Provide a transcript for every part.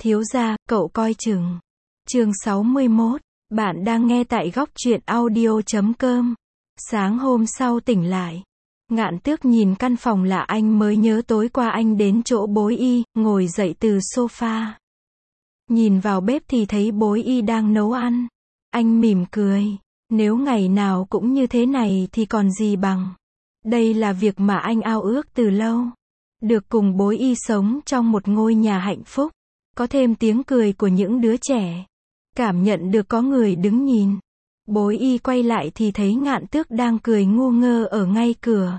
thiếu gia, cậu coi chừng. Chương 61, bạn đang nghe tại góc truyện audio.com. Sáng hôm sau tỉnh lại, Ngạn Tước nhìn căn phòng lạ anh mới nhớ tối qua anh đến chỗ Bối Y, ngồi dậy từ sofa. Nhìn vào bếp thì thấy Bối Y đang nấu ăn. Anh mỉm cười, nếu ngày nào cũng như thế này thì còn gì bằng. Đây là việc mà anh ao ước từ lâu. Được cùng Bối Y sống trong một ngôi nhà hạnh phúc. Có thêm tiếng cười của những đứa trẻ. Cảm nhận được có người đứng nhìn. Bối Y quay lại thì thấy Ngạn Tước đang cười ngu ngơ ở ngay cửa.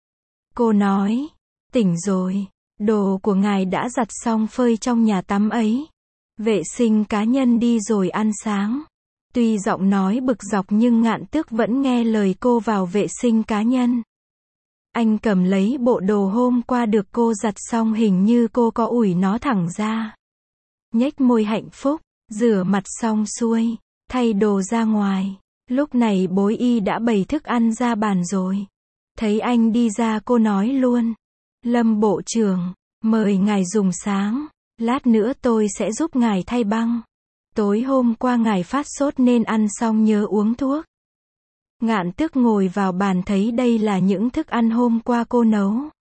Cô nói, tỉnh rồi, đồ của ngài đã giặt xong phơi trong nhà tắm ấy. Vệ sinh cá nhân đi rồi ăn sáng. Tuy giọng nói bực dọc nhưng Ngạn Tước vẫn nghe lời cô vào vệ sinh cá nhân. Anh cầm lấy bộ đồ hôm qua được cô giặt xong, hình như cô có ủi nó thẳng ra. Nhếch môi hạnh phúc, rửa mặt xong xuôi, thay đồ ra ngoài. Lúc này Bối Y đã bày thức ăn ra bàn rồi. Thấy anh đi ra cô nói luôn. Lâm bộ trưởng, mời ngài dùng sáng. Lát nữa tôi sẽ giúp ngài thay băng. Tối hôm qua ngài phát sốt nên ăn xong nhớ uống thuốc. Ngạn Tước ngồi vào bàn thấy đây là những thức ăn hôm qua cô nấu.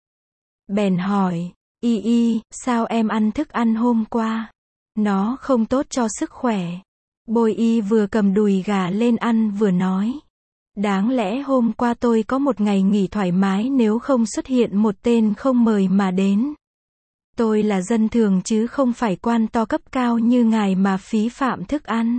Bèn hỏi, Y, sao em ăn thức ăn hôm qua? Nó không tốt cho sức khỏe. Bối Y vừa cầm đùi gà lên ăn vừa nói. Đáng lẽ hôm qua tôi có một ngày nghỉ thoải mái nếu không xuất hiện một tên không mời mà đến. Tôi là dân thường chứ không phải quan to cấp cao như ngài mà phí phạm thức ăn.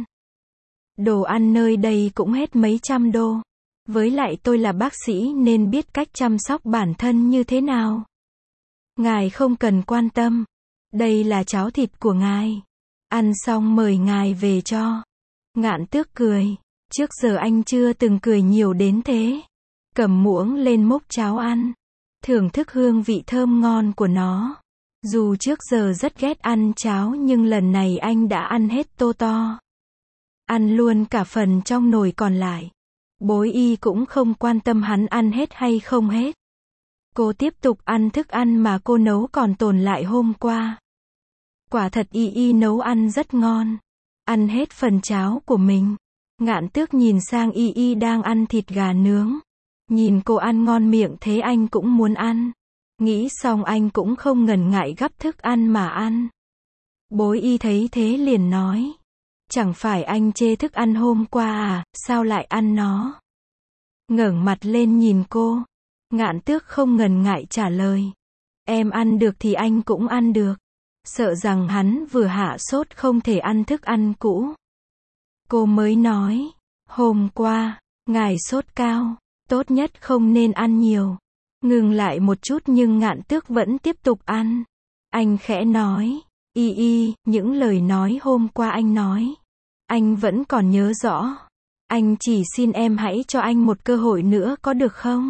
Đồ ăn nơi đây cũng hết mấy trăm đô. Với lại tôi là bác sĩ nên biết cách chăm sóc bản thân như thế nào. Ngài không cần quan tâm. Đây là cháo thịt của ngài. Ăn xong mời ngài về cho. Ngạn Tước cười. Trước giờ anh chưa từng cười nhiều đến thế. Cầm muỗng lên múc cháo ăn. Thưởng thức hương vị thơm ngon của nó. Dù trước giờ rất ghét ăn cháo nhưng lần này anh đã ăn hết tô to. Ăn luôn cả phần trong nồi còn lại. Bối Y cũng không quan tâm hắn ăn hết hay không hết. Cô tiếp tục ăn thức ăn mà cô nấu còn tồn lại hôm qua. Quả thật Y nấu ăn rất ngon. Ăn hết phần cháo của mình. Ngạn Tước nhìn sang Y đang ăn thịt gà nướng. Nhìn cô ăn ngon miệng thế anh cũng muốn ăn. Nghĩ xong anh cũng không ngần ngại gắp thức ăn mà ăn. Bối Y thấy thế liền nói. Chẳng phải anh chê thức ăn hôm qua à, sao lại ăn nó? Ngẩng mặt lên nhìn cô. Ngạn Tước không ngần ngại trả lời. Em ăn được thì anh cũng ăn được. Sợ rằng hắn vừa hạ sốt không thể ăn thức ăn cũ. Cô mới nói. Hôm qua, ngài sốt cao. Tốt nhất không nên ăn nhiều. Ngừng lại một chút nhưng Ngạn Tước vẫn tiếp tục ăn. Anh khẽ nói. Y, những lời nói hôm qua anh nói. Anh vẫn còn nhớ rõ. Anh chỉ xin em hãy cho anh một cơ hội nữa có được không?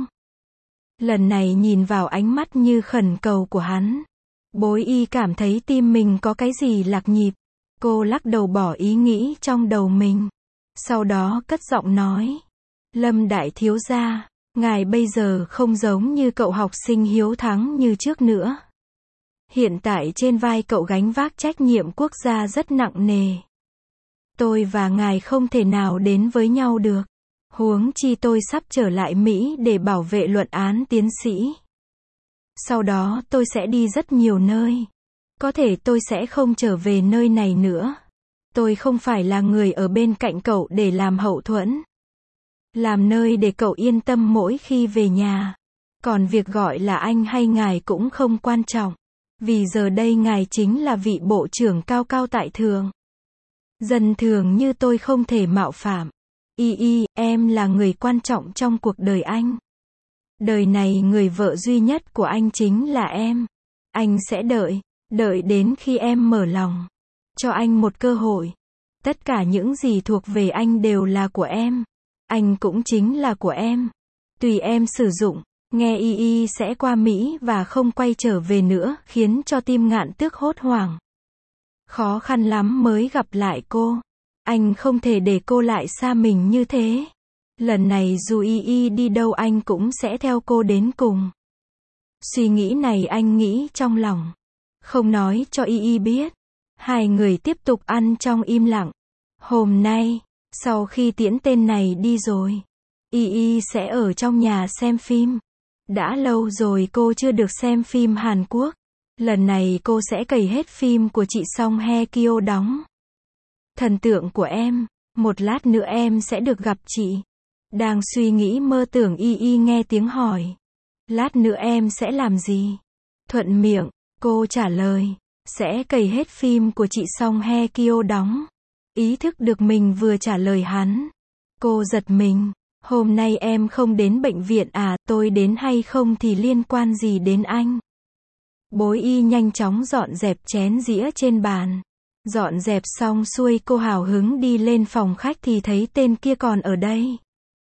Lần này nhìn vào ánh mắt như khẩn cầu của hắn. Bối Y cảm thấy tim mình có cái gì lạc nhịp. Cô lắc đầu bỏ ý nghĩ trong đầu mình. Sau đó cất giọng nói. Lâm đại thiếu gia, ngài bây giờ không giống như cậu học sinh hiếu thắng như trước nữa. Hiện tại trên vai cậu gánh vác trách nhiệm quốc gia rất nặng nề. Tôi và ngài không thể nào đến với nhau được. Huống chi tôi sắp trở lại Mỹ để bảo vệ luận án tiến sĩ. Sau đó tôi sẽ đi rất nhiều nơi. Có thể tôi sẽ không trở về nơi này nữa. Tôi không phải là người ở bên cạnh cậu để làm hậu thuẫn. Làm nơi để cậu yên tâm mỗi khi về nhà. Còn việc gọi là anh hay ngài cũng không quan trọng. Vì giờ đây ngài chính là vị bộ trưởng cao cao tại thượng. Dân thường như tôi không thể mạo phạm. Y, em là người quan trọng trong cuộc đời anh. Đời này người vợ duy nhất của anh chính là em. Anh sẽ đợi đến khi em mở lòng. Cho anh một cơ hội. Tất cả những gì thuộc về anh đều là của em. Anh cũng chính là của em. Tùy em sử dụng. Nghe Y sẽ qua Mỹ và không quay trở về nữa khiến cho tim Ngạn Tước hốt hoảng. Khó khăn lắm mới gặp lại cô. Anh không thể để cô lại xa mình như thế. Lần này dù Y đi đâu anh cũng sẽ theo cô đến cùng. Suy nghĩ này anh nghĩ trong lòng. Không nói cho Y biết. Hai người tiếp tục ăn trong im lặng. Hôm nay, sau khi tiễn tên này đi rồi, Y Y sẽ ở trong nhà xem phim. Đã lâu rồi cô chưa được xem phim Hàn Quốc. Lần này cô sẽ cày hết phim của chị Song Hye Kyo đóng. Thần tượng của em, một lát nữa em sẽ được gặp chị. Đang suy nghĩ mơ tưởng Y Y nghe tiếng hỏi. Lát nữa em sẽ làm gì? Thuận miệng, cô trả lời. Sẽ cày hết phim của chị Song Hye Kyo đóng. Ý thức được mình vừa trả lời hắn. Cô giật mình. Hôm nay em không đến bệnh viện à, tôi đến hay không thì liên quan gì đến anh? Bối Y nhanh chóng dọn dẹp chén dĩa trên bàn. Dọn dẹp xong xuôi cô hào hứng đi lên phòng khách thì thấy tên kia còn ở đây.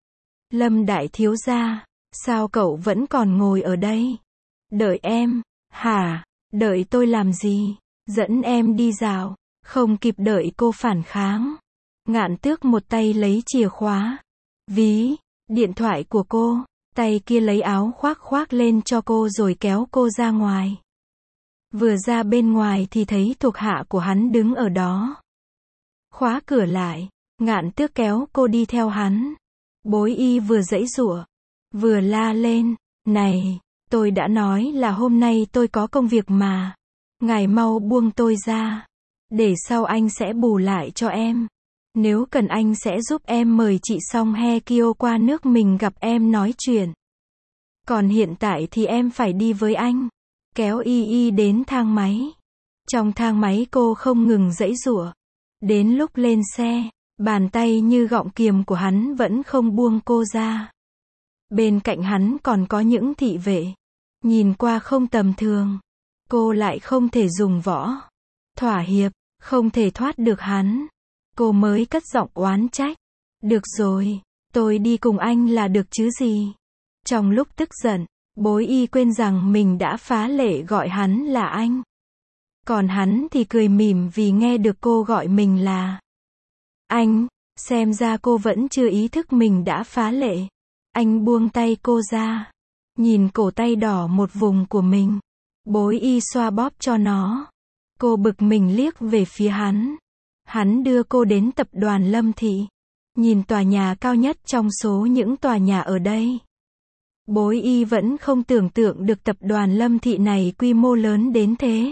Lâm đại thiếu gia, sao cậu vẫn còn ngồi ở đây? Đợi em, hả? Đợi tôi làm gì? Dẫn em đi dạo. Không kịp đợi cô phản kháng. Ngạn Tước một tay lấy chìa khóa, ví, điện thoại của cô, tay kia lấy áo khoác khoác lên cho cô rồi kéo cô ra ngoài. Vừa ra bên ngoài thì thấy thuộc hạ của hắn đứng ở đó. Khóa cửa lại, Ngạn Tước kéo cô đi theo hắn. Bối Y vừa giãy giụa, vừa la lên, này, tôi đã nói là hôm nay tôi có công việc mà. Ngài mau buông tôi ra. Để sau anh sẽ bù lại cho em. Nếu cần anh sẽ giúp em mời chị Song Hye Kyo qua nước mình gặp em nói chuyện. Còn hiện tại thì em phải đi với anh. Kéo Y Y đến thang máy. Trong thang máy cô không ngừng giãy giụa. Đến lúc lên xe, bàn tay như gọng kiềm của hắn vẫn không buông cô ra. Bên cạnh hắn còn có những thị vệ. Nhìn qua không tầm thường. Cô lại không thể dùng võ thỏa hiệp, không thể thoát được hắn. Cô mới cất giọng oán trách. Được rồi, tôi đi cùng anh là được chứ gì. Trong lúc tức giận, Bối Y quên rằng mình đã phá lệ gọi hắn là anh. Còn hắn thì cười mỉm vì nghe được cô gọi mình là anh. Xem ra cô vẫn chưa ý thức mình đã phá lệ. Anh buông tay cô ra. Nhìn cổ tay đỏ một vùng của mình. Bối Y xoa bóp cho nó. Cô bực mình liếc về phía hắn. Hắn đưa cô đến tập đoàn Lâm Thị. Nhìn tòa nhà cao nhất trong số những tòa nhà ở đây. Bối Y vẫn không tưởng tượng được tập đoàn Lâm Thị này quy mô lớn đến thế.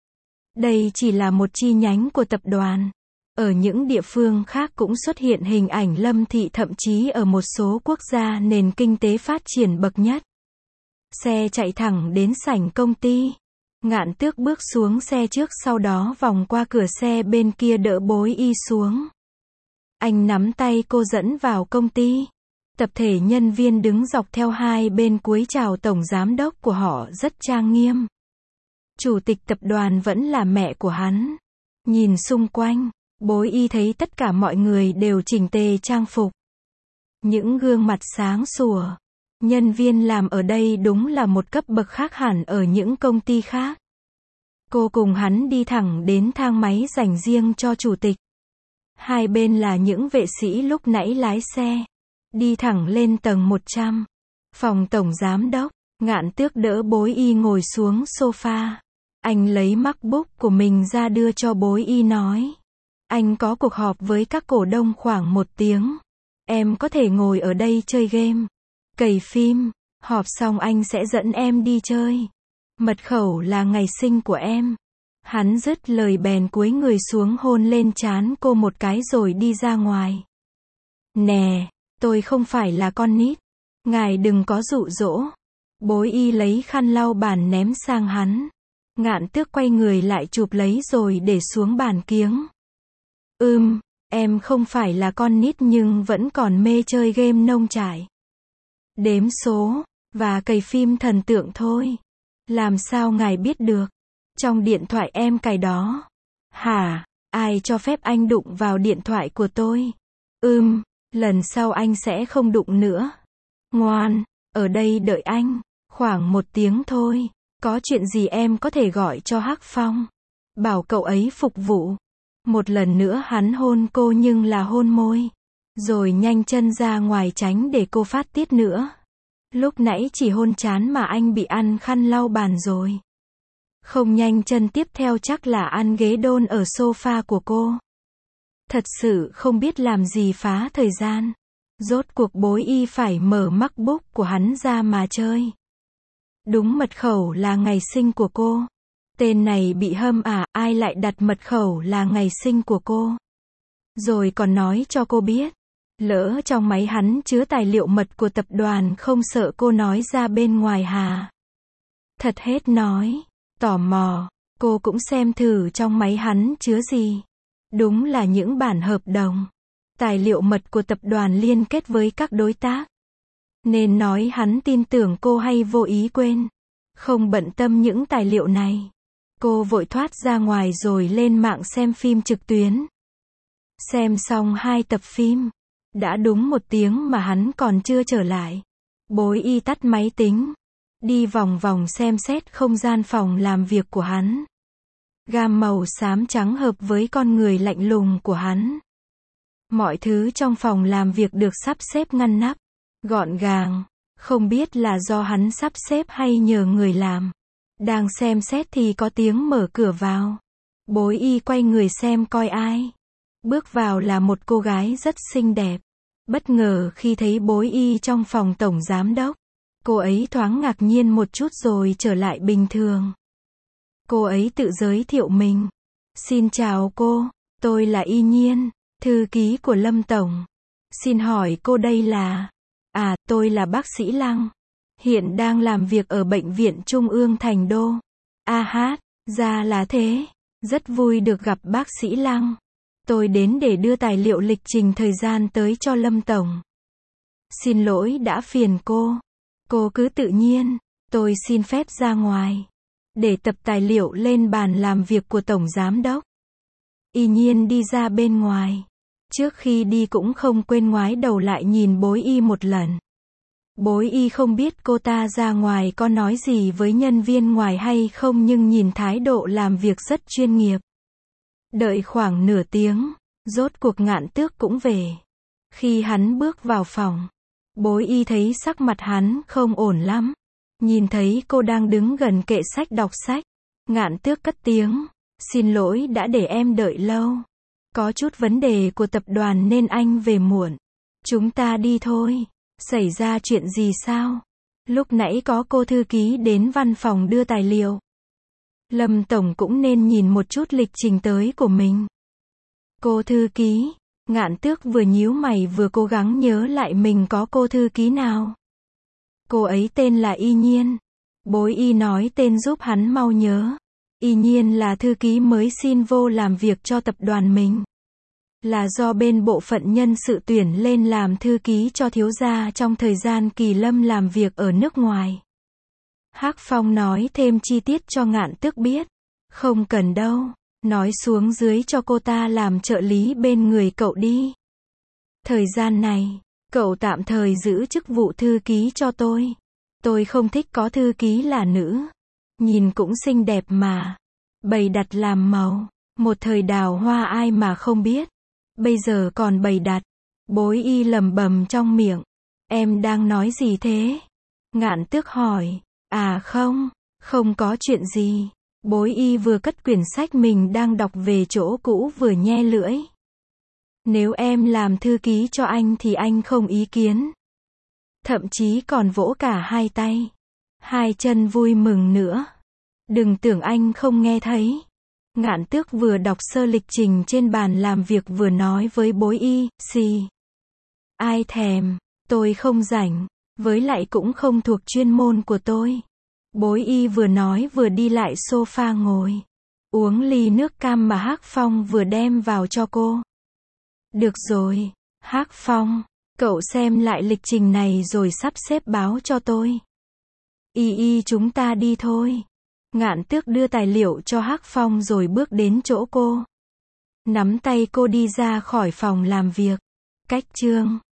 Đây chỉ là một chi nhánh của tập đoàn. Ở những địa phương khác cũng xuất hiện hình ảnh Lâm Thị, thậm chí ở một số quốc gia nền kinh tế phát triển bậc nhất. Xe chạy thẳng đến sảnh công ty. Ngạn Tước bước xuống xe trước, sau đó vòng qua cửa xe bên kia đỡ Bối Y xuống. Anh nắm tay cô dẫn vào công ty. Tập thể nhân viên đứng dọc theo hai bên cúi chào tổng giám đốc của họ rất trang nghiêm. Chủ tịch tập đoàn vẫn là mẹ của hắn. Nhìn xung quanh, Bối Y thấy tất cả mọi người đều chỉnh tề trang phục. Những gương mặt sáng sủa. Nhân viên làm ở đây đúng là một cấp bậc khác hẳn ở những công ty khác. Cô cùng hắn đi thẳng đến thang máy dành riêng cho chủ tịch. Hai bên là những vệ sĩ lúc nãy lái xe. Đi thẳng lên tầng 100. Phòng tổng giám đốc. Ngạn Tước đỡ Bối Y ngồi xuống sofa. Anh lấy MacBook của mình ra đưa cho Bối Y nói. Anh có cuộc họp với các cổ đông khoảng 1 tiếng. Em có thể ngồi ở đây chơi game, cày phim. Họp xong anh sẽ dẫn em đi chơi. Mật khẩu là ngày sinh của em. Hắn dứt lời bèn cúi người xuống hôn lên trán cô một cái rồi đi ra ngoài. Nè, tôi không phải là con nít. Ngài đừng có dụ dỗ. Bối Y lấy khăn lau bàn ném sang hắn. Ngạn Tước quay người lại chụp lấy rồi để xuống bàn kiếng. Em không phải là con nít nhưng vẫn còn mê chơi game nông trại. Đếm số, và cày phim thần tượng thôi. Làm sao ngài biết được? Trong điện thoại em cài đó. Hả? Ai cho phép anh đụng vào điện thoại của tôi? Lần sau anh sẽ không đụng nữa. Ngoan, ở đây đợi anh. Khoảng 1 tiếng thôi. Có chuyện gì em có thể gọi cho Hắc Phong. Bảo cậu ấy phục vụ. Một lần nữa hắn hôn cô nhưng là hôn môi. Rồi nhanh chân ra ngoài tránh để cô phát tiết nữa. Lúc nãy chỉ hôn trán mà anh bị ăn khăn lau bàn rồi. Không nhanh chân tiếp theo chắc là ăn ghế đôn ở sofa của cô. Thật sự không biết làm gì phá thời gian. Rốt cuộc bối y phải mở MacBook của hắn ra mà chơi. Đúng mật khẩu là ngày sinh của cô. Tên này bị hâm à, ai lại đặt mật khẩu là ngày sinh của cô. Rồi còn nói cho cô biết. Lỡ trong máy hắn chứa tài liệu mật của tập đoàn không sợ cô nói ra bên ngoài hà. Thật hết nói. Tò mò, cô cũng xem thử trong máy hắn chứa gì. Đúng là những bản hợp đồng. Tài liệu mật của tập đoàn liên kết với các đối tác. Nên nói hắn tin tưởng cô hay vô ý quên. Không bận tâm những tài liệu này. Cô vội thoát ra ngoài rồi lên mạng xem phim trực tuyến. Xem xong 2 tập phim. Đã đúng 1 tiếng mà hắn còn chưa trở lại. Bối y tắt máy tính. Đi vòng vòng xem xét không gian phòng làm việc của hắn. Gam màu xám trắng hợp với con người lạnh lùng của hắn. Mọi thứ trong phòng làm việc được sắp xếp ngăn nắp, gọn gàng. Không biết là do hắn sắp xếp hay nhờ người làm. Đang xem xét thì có tiếng mở cửa vào. Bối y quay người xem coi ai. Bước vào là một cô gái rất xinh đẹp. Bất ngờ khi thấy bối y trong phòng tổng giám đốc. Cô ấy thoáng ngạc nhiên một chút rồi trở lại bình thường. Cô ấy tự giới thiệu mình. Xin chào cô, tôi là Y Nhiên, thư ký của Lâm Tổng. Xin hỏi cô đây là... À, tôi là bác sĩ Lăng. Hiện đang làm việc ở Bệnh viện Trung ương Thành Đô. À hát, ra là thế. Rất vui được gặp bác sĩ Lăng. Tôi đến để đưa tài liệu lịch trình thời gian tới cho Lâm Tổng. Xin lỗi đã phiền cô. Cô cứ tự nhiên, tôi xin phép ra ngoài. Để tập tài liệu lên bàn làm việc của Tổng Giám Đốc. Y Nhiên đi ra bên ngoài. Trước khi đi cũng không quên ngoái đầu lại nhìn bối y một lần. Bối y không biết cô ta ra ngoài có nói gì với nhân viên ngoài hay không nhưng nhìn thái độ làm việc rất chuyên nghiệp. Đợi khoảng nửa tiếng, rốt cuộc Ngạn Tước cũng về. Khi hắn bước vào phòng, bối y thấy sắc mặt hắn không ổn lắm. Nhìn thấy cô đang đứng gần kệ sách đọc sách. Ngạn Tước cất tiếng. Xin lỗi đã để em đợi lâu. Có chút vấn đề của tập đoàn nên anh về muộn. Chúng ta đi thôi. Xảy ra chuyện gì sao? Lúc nãy có cô thư ký đến văn phòng đưa tài liệu. Lâm Tổng cũng nên nhìn một chút lịch trình tới của mình. Cô thư ký. Ngạn Tước vừa nhíu mày vừa cố gắng nhớ lại mình có cô thư ký nào. Cô ấy tên là Y Nhiên. Bối y nói tên giúp hắn mau nhớ. Y Nhiên là thư ký mới xin vô làm việc cho tập đoàn mình. Là do bên bộ phận nhân sự tuyển lên làm thư ký cho thiếu gia trong thời gian Kỳ Lâm làm việc ở nước ngoài. Hắc Phong nói thêm chi tiết cho Ngạn Tước biết. Không cần đâu. Nói xuống dưới cho cô ta làm trợ lý bên người cậu đi. Thời gian này, cậu tạm thời giữ chức vụ thư ký cho tôi. Tôi không thích có thư ký là nữ. Nhìn cũng xinh đẹp mà. Bày đặt làm màu. Một thời đào hoa ai mà không biết. Bây giờ còn bày đặt. Bối y lẩm bẩm trong miệng. Em đang nói gì thế? Ngạn Tước hỏi. À không, không có chuyện gì. Bối y vừa cất quyển sách mình đang đọc về chỗ cũ vừa nhe lưỡi. Nếu em làm thư ký cho anh thì anh không ý kiến. Thậm chí còn vỗ cả 2 tay. 2 chân vui mừng nữa. Đừng tưởng anh không nghe thấy. Ngạn Tước vừa đọc sơ lịch trình trên bàn làm việc vừa nói với bối y, xì. Ai thèm, tôi không rảnh, với lại cũng không thuộc chuyên môn của tôi. Bối y vừa nói vừa đi lại sofa ngồi. Uống ly nước cam mà Hắc Phong vừa đem vào cho cô. Được rồi, Hắc Phong, cậu xem lại lịch trình này rồi sắp xếp báo cho tôi. Y chúng ta đi thôi. Ngạn Tước đưa tài liệu cho Hắc Phong rồi bước đến chỗ cô. Nắm tay cô đi ra khỏi phòng làm việc. Cách chương